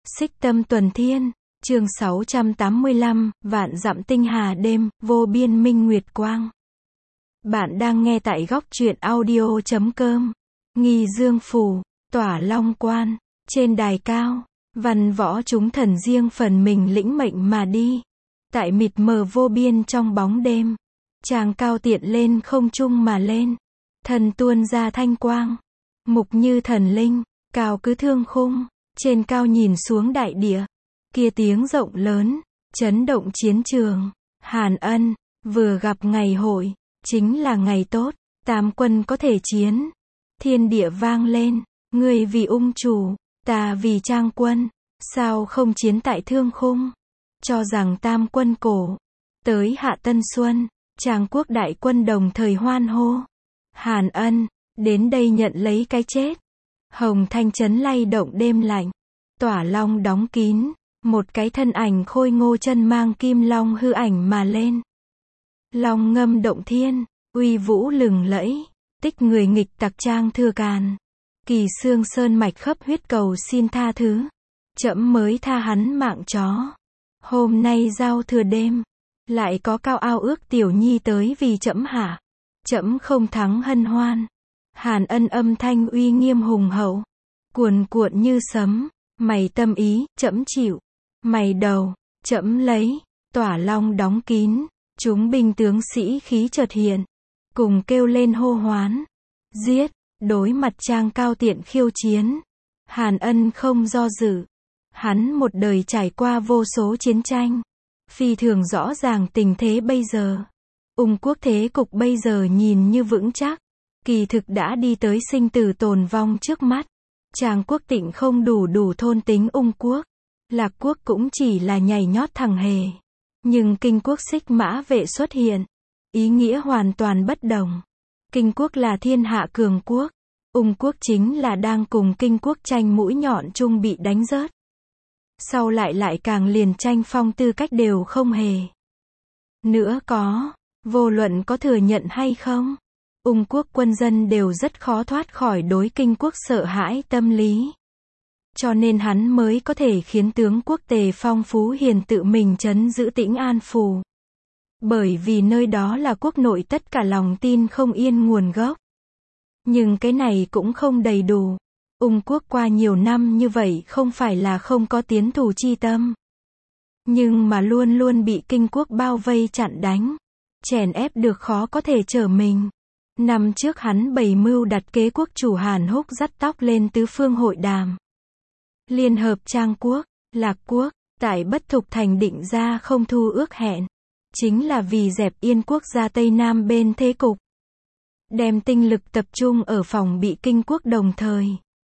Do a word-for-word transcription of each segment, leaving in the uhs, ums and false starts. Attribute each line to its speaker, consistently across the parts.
Speaker 1: Xích Tâm Tuần Thiên, chương sáu trăm tám mươi lăm, vạn dặm tinh hà đêm, vô biên minh nguyệt quang. Bạn đang nghe tại góc truyện audio chấm com. Nghi Dương Phủ, Tỏa Long Quan, trên đài cao, văn võ chúng thần riêng phần mình lĩnh mệnh mà đi. Tại mịt mờ vô biên trong bóng đêm, chàng cao tiện lên không trung mà lên. Thần tuôn ra thanh quang, mục như thần linh, cao cứ thương khung. Trên cao nhìn xuống đại địa, kia tiếng rộng lớn, chấn động chiến trường. Hàn Ân, vừa gặp ngày hội, chính là ngày tốt, tam quân có thể chiến. Thiên địa vang lên, ngươi vì ung chủ, ta vì trang quân, sao không chiến tại thương khung? Cho rằng tam quân cổ, tới hạ tân xuân, trang quốc đại quân đồng thời hoan hô. Hàn Ân, đến đây nhận lấy cái chết. Hồng thanh chấn lay động đêm lạnh, Tỏa Long đóng kín, một cái thân ảnh khôi ngô chân mang kim long hư ảnh mà lên. Long ngâm động thiên, uy vũ lừng lẫy, tích người nghịch tặc trang thừa càn. Kỳ xương sơn mạch khắp huyết cầu xin tha thứ, trẫm mới tha hắn mạng chó. Hôm nay giao thừa đêm, lại có cao ao ước tiểu nhi tới vì trẫm hả? Trẫm không thắng hân hoan. Hàn Ân âm thanh uy nghiêm hùng hậu, cuồn cuộn như sấm. Mày tâm ý, trẫm chịu. Mày đầu, trẫm lấy. Tỏa Long đóng kín, chúng binh tướng sĩ khí chợt hiện, cùng kêu lên hô hoán. Giết, đối mặt trang cao tiện khiêu chiến. Hàn Ân không do dự. Hắn một đời trải qua vô số chiến tranh, phi thường rõ ràng tình thế bây giờ. Ung quốc thế cục bây giờ nhìn như vững chắc, kỳ thực đã đi tới sinh tử tồn vong trước mắt. Tràng quốc tịnh không đủ đủ thôn tính Ung quốc, Lạc quốc cũng chỉ là nhảy nhót thằng hề. Nhưng Kinh quốc Xích Mã Vệ xuất hiện, ý nghĩa hoàn toàn bất đồng. Kinh quốc là thiên hạ cường quốc, Ung quốc chính là đang cùng Kinh quốc tranh mũi nhọn chung bị đánh rớt. Sau lại lại càng liền tranh phong tư cách đều không hề. Nữa có, vô luận có thừa nhận hay không, Ung quốc quân dân đều rất khó thoát khỏi đối Kinh quốc sợ hãi tâm lý. Cho nên hắn mới có thể khiến tướng quốc Tề Phong Phú Hiền tự mình trấn giữ Tĩnh An Phủ. Bởi vì nơi đó là quốc nội tất cả lòng tin không yên nguồn gốc. Nhưng cái này cũng không đầy đủ. Ung quốc qua nhiều năm như vậy không phải là không có tiến thù chi tâm, nhưng mà luôn luôn bị Kinh quốc bao vây chặn đánh, chèn ép được khó có thể trở mình. Năm trước hắn bày mưu đặt kế quốc chủ Hàn Húc dắt tóc lên tứ phương hội đàm. Liên hợp Trang quốc, Lạc quốc, tại Bất Thục Thành định ra không thu ước hẹn. Chính là vì dẹp Yên quốc ra Tây Nam bên thế cục. Đem tinh lực tập trung ở phòng bị Kinh quốc đồng thời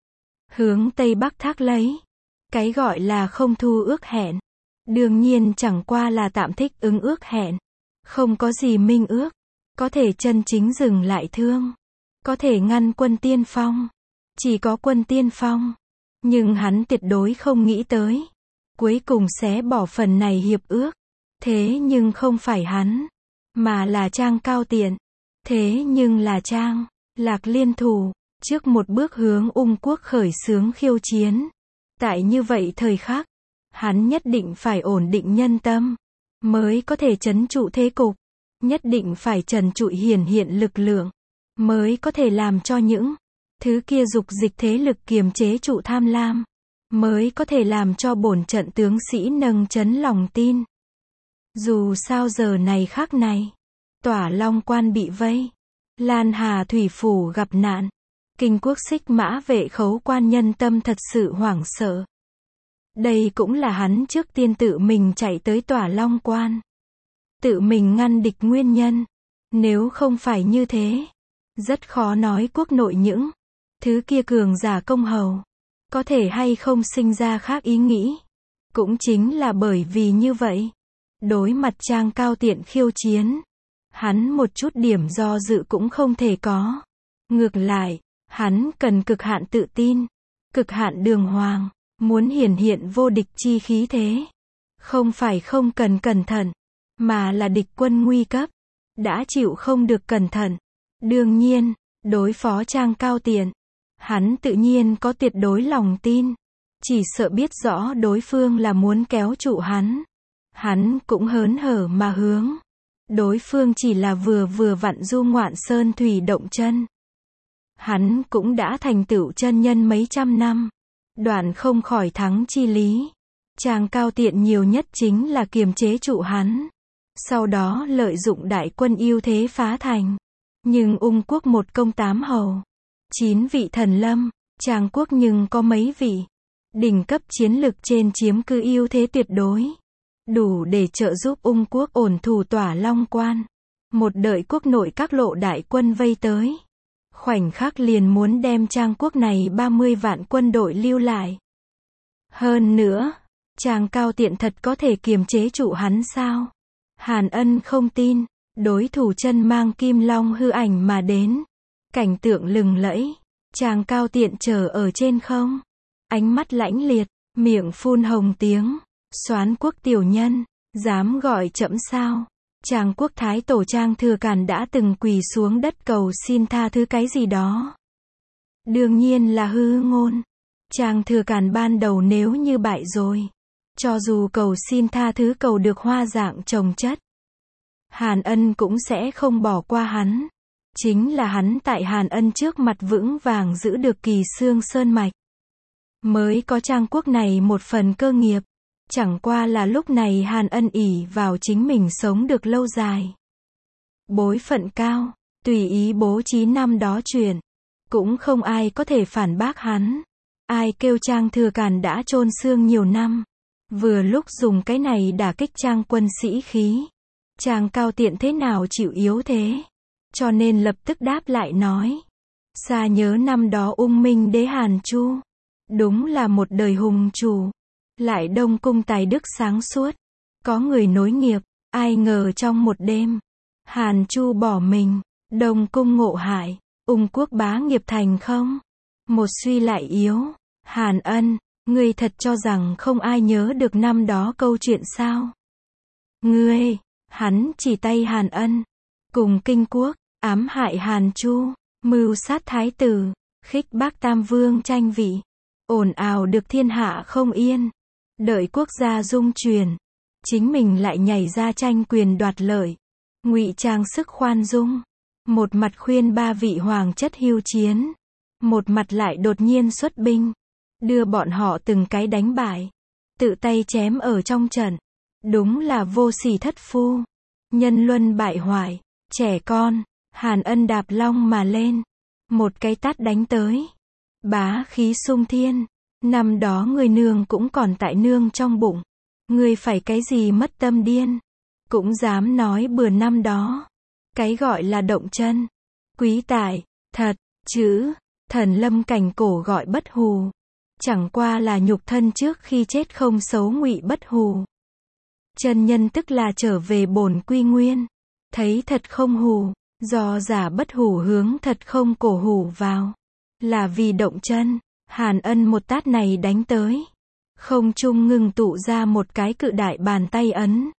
Speaker 1: hướng Tây Bắc thác lấy. Cái gọi là không thu ước hẹn, đương nhiên chẳng qua là tạm thích ứng ước hẹn. Không có gì minh ước, có thể chân chính dừng lại thương, có thể ngăn quân tiên phong, chỉ có quân tiên phong. Nhưng hắn tuyệt đối không nghĩ tới, cuối cùng sẽ bỏ phần này hiệp ước. Thế nhưng không phải hắn, mà là Trang cao tiện. Thế nhưng là Trang, Lạc liên thủ, trước một bước hướng Ung quốc khởi xướng khiêu chiến. Tại như vậy thời khắc, hắn nhất định phải ổn định nhân tâm, mới có thể trấn trụ thế cục. Nhất định phải trần trụi hiển hiện lực lượng, mới có thể làm cho những thứ kia dục dịch thế lực kiềm chế trụ tham lam, mới có thể làm cho bổn trận tướng sĩ nâng chấn lòng tin. Dù sao giờ này khắc này, Tỏa Long quan bị vây, Lan Hà thủy phủ gặp nạn, Kinh quốc Xích Mã Vệ khấu quan nhân tâm thật sự hoảng sợ. Đây cũng là hắn trước tiên tự mình chạy tới Tỏa Long quan, tự mình ngăn địch nguyên nhân. Nếu không phải như thế, rất khó nói quốc nội những thứ kia cường giả công hầu có thể hay không sinh ra khác ý nghĩ. Cũng chính là bởi vì như vậy, đối mặt Trang cao tiện khiêu chiến, hắn một chút điểm do dự cũng không thể có. Ngược lại, hắn cần cực hạn tự tin, cực hạn đường hoàng, muốn hiển hiện vô địch chi khí thế. Không phải không cần cẩn thận, mà là địch quân nguy cấp, đã chịu không được cẩn thận. Đương nhiên, đối phó Trang cao tiện, hắn tự nhiên có tuyệt đối lòng tin. chỉ sợ biết rõ đối phương là muốn kéo trụ hắn. Hắn cũng hớn hở mà hướng. Đối phương chỉ là vừa vừa vặn du ngoạn sơn thủy động chân. Hắn cũng đã thành tựu chân nhân mấy trăm năm. Đoạn không khỏi thắng chi lý. Chàng Cao Tiện nhiều nhất chính là kiềm chế trụ hắn. Sau đó lợi dụng đại quân ưu thế phá thành. Nhưng Ung quốc một công tám hầu. Chín vị thần lâm. Tràng quốc nhưng có mấy vị. Đỉnh cấp chiến lực trên chiếm cứ ưu thế tuyệt đối. Đủ để trợ giúp Ung quốc ổn thủ tỏa Long Quan. Một đợi quốc nội các lộ đại quân vây tới. Khoảnh khắc liền muốn đem Trang quốc này ba mươi vạn quân đội lưu lại. Hơn nữa, Chàng Cao Tiện thật có thể kiềm chế trụ hắn sao? Hàn Ân không tin, đối thủ chân mang kim long hư ảnh mà đến. Cảnh tượng lừng lẫy, Chàng Cao Tiện chờ ở trên không. Ánh mắt lãnh liệt, miệng phun hồng tiếng. Soán quốc tiểu nhân, dám gọi trẫm sao? Tràng quốc thái tổ Trang Thừa Càn đã từng quỳ xuống đất cầu xin tha thứ cái gì đó. Đương nhiên là hư ngôn. Trang Thừa Càn ban đầu nếu như bại rồi, cho dù cầu xin tha thứ cầu được hoa dạng chồng chất, Hàn Ân cũng sẽ không bỏ qua hắn. Chính là hắn tại Hàn Ân trước mặt vững vàng giữ được Kỳ Xương Sơn Mạch. Mới có Trang quốc này một phần cơ nghiệp. Chẳng qua là lúc này Hàn Ân ỷ vào chính mình sống được lâu dài. Bối phận cao, tùy ý bố trí năm đó chuyện. Cũng không ai có thể phản bác hắn. Ai kêu Trang Thừa Càn đã chôn xương nhiều năm. Vừa lúc dùng cái này đả kích Trang quân sĩ khí. Chàng Cao Tiện thế nào chịu yếu thế. Cho nên lập tức đáp lại nói. Xa nhớ năm đó Ung Minh đế Hàn Chu. Đúng là một đời hùng chủ. Lại Đông cung tài đức sáng suốt. Có người nối nghiệp. Ai ngờ trong một đêm. Hàn Chu bỏ mình. Đông cung ngộ hại. Ung quốc bá nghiệp thành không. Một suy lại yếu. Hàn Ân, ngươi thật cho rằng không ai nhớ được năm đó câu chuyện sao? Ngươi, hắn chỉ tay Hàn Ân. Cùng kinh quốc, ám hại Hàn Chu, mưu sát thái tử, khích bác Tam Vương tranh vị. Ồn ào được thiên hạ không yên. Đợi quốc gia dung truyền. Chính mình lại nhảy ra tranh quyền đoạt lợi. Ngụy trang sức khoan dung. Một mặt khuyên ba vị hoàng chất hưu chiến. Một mặt lại đột nhiên xuất binh. Đưa bọn họ từng cái đánh bại. Tự tay chém ở trong trận. Đúng là vô sỉ thất phu. Nhân luân bại hoại. Trẻ con. Hàn Ân đạp long mà lên. Một cái tát đánh tới. Bá khí sung thiên. Năm đó người nương cũng còn tại nương trong bụng. Ngươi phải cái gì mất tâm điên. Cũng dám nói bừa năm đó. Cái gọi là động chân. Quý tài. Thật. Chữ. Thần lâm cảnh cổ gọi bất hù. Chẳng qua là nhục thân trước khi chết không xấu ngụy bất hù. Chân nhân tức là trở về bổn quy nguyên. Thấy thật không hù. Do giả bất hù hướng thật không cổ hù vào. Là vì động chân. Hàn Ân một tát này đánh tới. Không trung ngừng tụ ra một cái cự đại bàn tay ấn.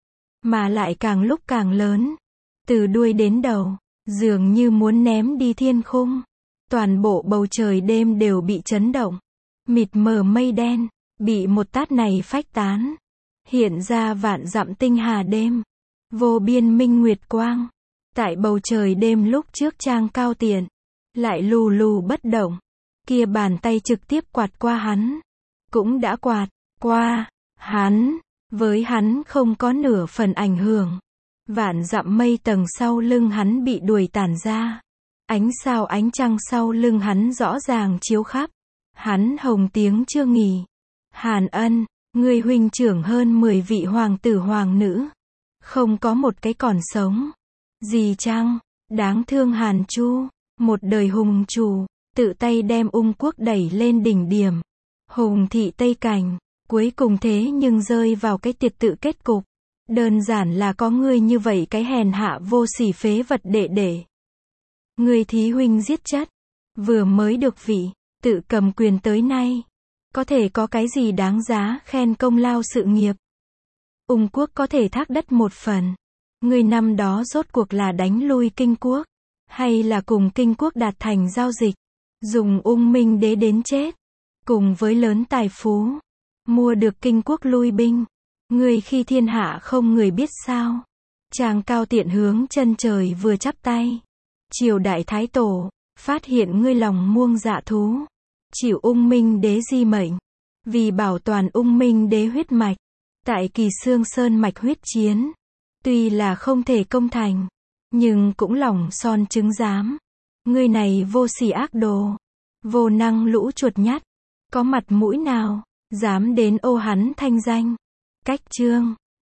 Speaker 1: Mà lại càng lúc càng lớn. Từ đuôi đến đầu. Dường như muốn ném đi thiên khung. Toàn bộ bầu trời đêm đều bị chấn động. Mịt mờ mây đen. Bị một tát này phách tán. Hiện ra vạn dặm tinh hà đêm. Vô biên minh nguyệt quang. Tại bầu trời đêm lúc trước Trang Cao Tiện. Lại lù lù bất động. Kia bàn tay trực tiếp quạt qua hắn. Cũng đã quạt qua hắn. Với hắn không có nửa phần ảnh hưởng. Vạn dặm mây tầng sau lưng hắn bị đuổi tản ra. Ánh sao ánh trăng sau lưng hắn rõ ràng chiếu khắp. Hắn hồng tiếng chưa nghỉ. Hàn Ân, người huynh trưởng hơn mười vị hoàng tử hoàng nữ. Không có một cái còn sống. Gì chăng, đáng thương Hàn Chu. Một đời hùng chủ. Tự tay đem Ung quốc đẩy lên đỉnh điểm. Hùng thị Tây Cảnh. Cuối cùng thế nhưng rơi vào cái tiệt tự kết cục. Đơn giản là có ngươi như vậy cái hèn hạ vô sỉ phế vật đệ đệ. Ngươi thí huynh giết chất. Vừa mới được vị. Tự cầm quyền tới nay. Có thể có cái gì đáng giá khen công lao sự nghiệp. Ung quốc có thể thác đất một phần. Ngươi năm đó rốt cuộc là đánh lui kinh quốc. Hay là cùng kinh quốc đạt thành giao dịch. Dùng Ung Minh đế đến chết. cùng với lớn tài phú, mua được kinh quốc lui binh. Ngươi khi thiên hạ không người biết sao. Tràng cao tiện hướng chân trời vừa chắp tay. Triều đại thái tổ, phát hiện ngươi lòng muông dạ thú. Chịu ung minh đế di mệnh. Vì bảo toàn ung minh đế huyết mạch. Tại Kỳ Xương Sơn mạch huyết chiến. Tuy là không thể công thành. Nhưng cũng lòng son chứng giám. Ngươi này vô sỉ ác đồ. Vô năng lũ chuột nhắt. Có mặt mũi nào, dám đến ô hắn thanh danh. Cách chương.